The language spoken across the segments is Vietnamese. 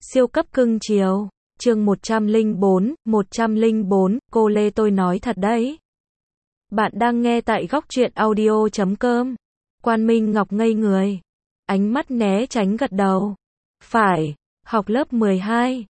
Siêu cấp cưng chiều. Chương 104, cô Lê tôi nói thật đấy. Bạn đang nghe tại góc truyện audio.com. Quan Minh Ngọc ngây người. Ánh mắt né tránh gật đầu. Phải, học lớp 12.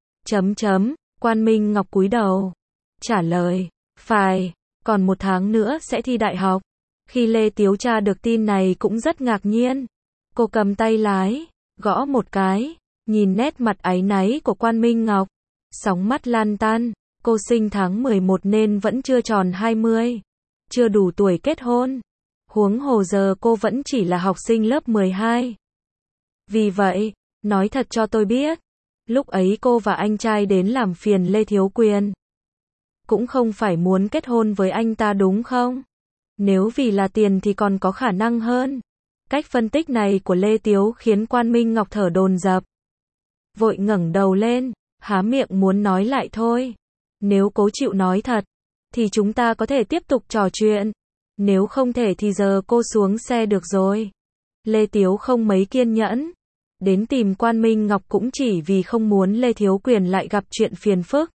Quan Minh Ngọc cúi đầu. Trả lời. Phải, còn 1 tháng nữa sẽ thi đại học. Khi Lê Tiếu tra được tin này cũng rất ngạc nhiên. Cô cầm tay lái, gõ một cái, nhìn nét mặt áy náy của Quan Minh Ngọc. Sóng mắt lan tan, cô sinh tháng 11 nên vẫn chưa tròn 20. Chưa đủ tuổi kết hôn. Huống hồ giờ cô vẫn chỉ là học sinh lớp 12. Vì vậy, nói thật cho tôi biết, lúc ấy cô và anh trai đến làm phiền Lê Thiếu Quyền. Cũng không phải muốn kết hôn với anh ta đúng không? Nếu vì là tiền thì còn có khả năng hơn. Cách phân tích này của Lê Tiếu khiến Quan Minh Ngọc thở dồn dập. Vội ngẩng đầu lên, há miệng muốn nói lại thôi. Nếu cố chịu nói thật, thì chúng ta có thể tiếp tục trò chuyện. Nếu không thể thì giờ cô xuống xe được rồi. Lê Tiếu không mấy kiên nhẫn. Đến tìm Quan Minh Ngọc cũng chỉ vì không muốn Lê Thiếu Quyền lại gặp chuyện phiền phức.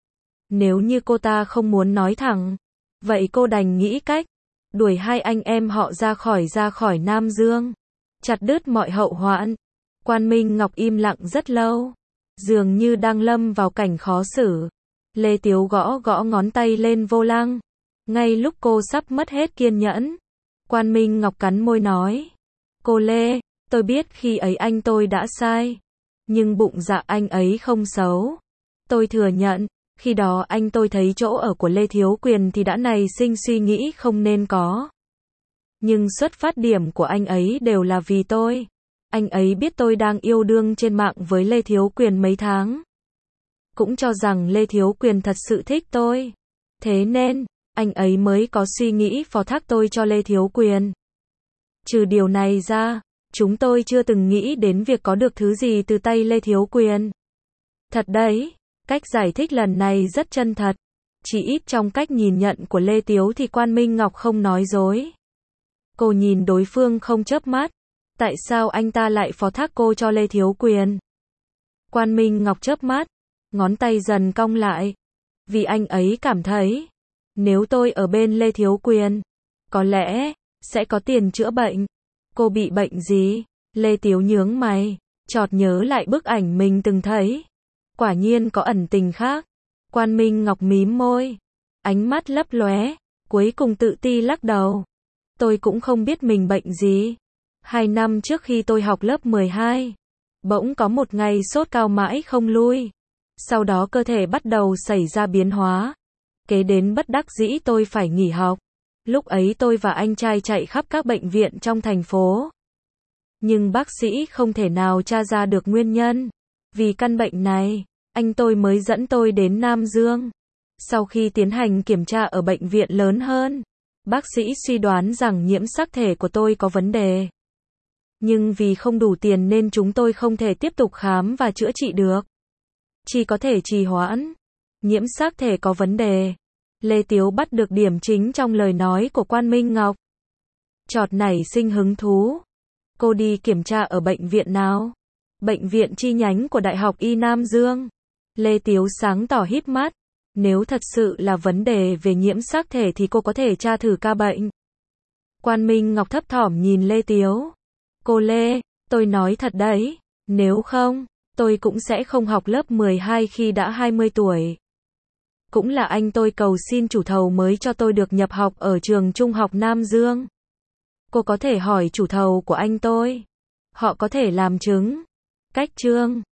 Nếu như cô ta không muốn nói thẳng, vậy cô đành nghĩ cách đuổi hai anh em họ ra khỏi Nam Dương, chặt đứt mọi hậu hoạn. Quan Minh Ngọc im lặng rất lâu, dường như đang lâm vào cảnh khó xử. Lê Tiếu gõ ngón tay lên vô lăng. Ngay lúc cô sắp mất hết kiên nhẫn, Quan Minh Ngọc cắn môi nói. Cô Lê, tôi biết khi ấy anh tôi đã sai. Nhưng bụng dạ anh ấy không xấu. Tôi thừa nhận, khi đó anh tôi thấy chỗ ở của Lê Thiếu Quyền thì đã nảy sinh suy nghĩ không nên có. Nhưng xuất phát điểm của anh ấy đều là vì tôi. Anh ấy biết tôi đang yêu đương trên mạng với Lê Thiếu Quyền mấy tháng. Cũng cho rằng Lê Thiếu Quyền thật sự thích tôi. Thế nên, anh ấy mới có suy nghĩ phó thác tôi cho Lê Thiếu Quyền. Trừ điều này ra, chúng tôi chưa từng nghĩ đến việc có được thứ gì từ tay Lê Thiếu Quyền. Thật đấy, cách giải thích lần này rất chân thật. Chỉ ít trong cách nhìn nhận của Lê Tiếu thì Quan Minh Ngọc không nói dối. Cô nhìn đối phương không chớp mắt. Tại sao anh ta lại phó thác cô cho Lê Thiếu Quyền? Quan Minh Ngọc chớp mắt, ngón tay dần cong lại. Vì anh ấy cảm thấy, nếu tôi ở bên Lê Thiếu Quyền, có lẽ sẽ có tiền chữa bệnh. Cô bị bệnh gì? Lê Tiếu nhướng mày, chợt nhớ lại bức ảnh mình từng thấy. Quả nhiên có ẩn tình khác. Quan Minh Ngọc mím môi, ánh mắt lấp lóe, cuối cùng tự ti lắc đầu. Tôi cũng không biết mình bệnh gì. 2 năm trước khi tôi học lớp 12, bỗng có một ngày sốt cao mãi không lui. Sau đó cơ thể bắt đầu xảy ra biến hóa. Kế đến bất đắc dĩ tôi phải nghỉ học. Lúc ấy tôi và anh trai chạy khắp các bệnh viện trong thành phố. Nhưng bác sĩ không thể nào tra ra được nguyên nhân. Vì căn bệnh này, anh tôi mới dẫn tôi đến Nam Dương. Sau khi tiến hành kiểm tra ở bệnh viện lớn hơn, bác sĩ suy đoán rằng nhiễm sắc thể của tôi có vấn đề. Nhưng vì không đủ tiền nên chúng tôi không thể tiếp tục khám và chữa trị được. Chỉ có thể trì hoãn. Nhiễm sắc thể có vấn đề. Lê Tiếu bắt được điểm chính trong lời nói của Quan Minh Ngọc. Chợt nảy sinh hứng thú. Cô đi kiểm tra ở bệnh viện nào? Bệnh viện chi nhánh của Đại học Y Nam Dương. Lê Tiếu sáng tỏ híp mắt. Nếu thật sự là vấn đề về nhiễm sắc thể thì cô có thể tra thử ca bệnh. Quan Minh Ngọc thấp thỏm nhìn Lê Tiếu. Cô Lê, tôi nói thật đấy. Nếu không, tôi cũng sẽ không học lớp 12 khi đã 20 tuổi. Cũng là anh tôi cầu xin chủ thầu mới cho tôi được nhập học ở trường Trung học Nam Dương. Cô có thể hỏi chủ thầu của anh tôi. Họ có thể làm chứng. Cách chương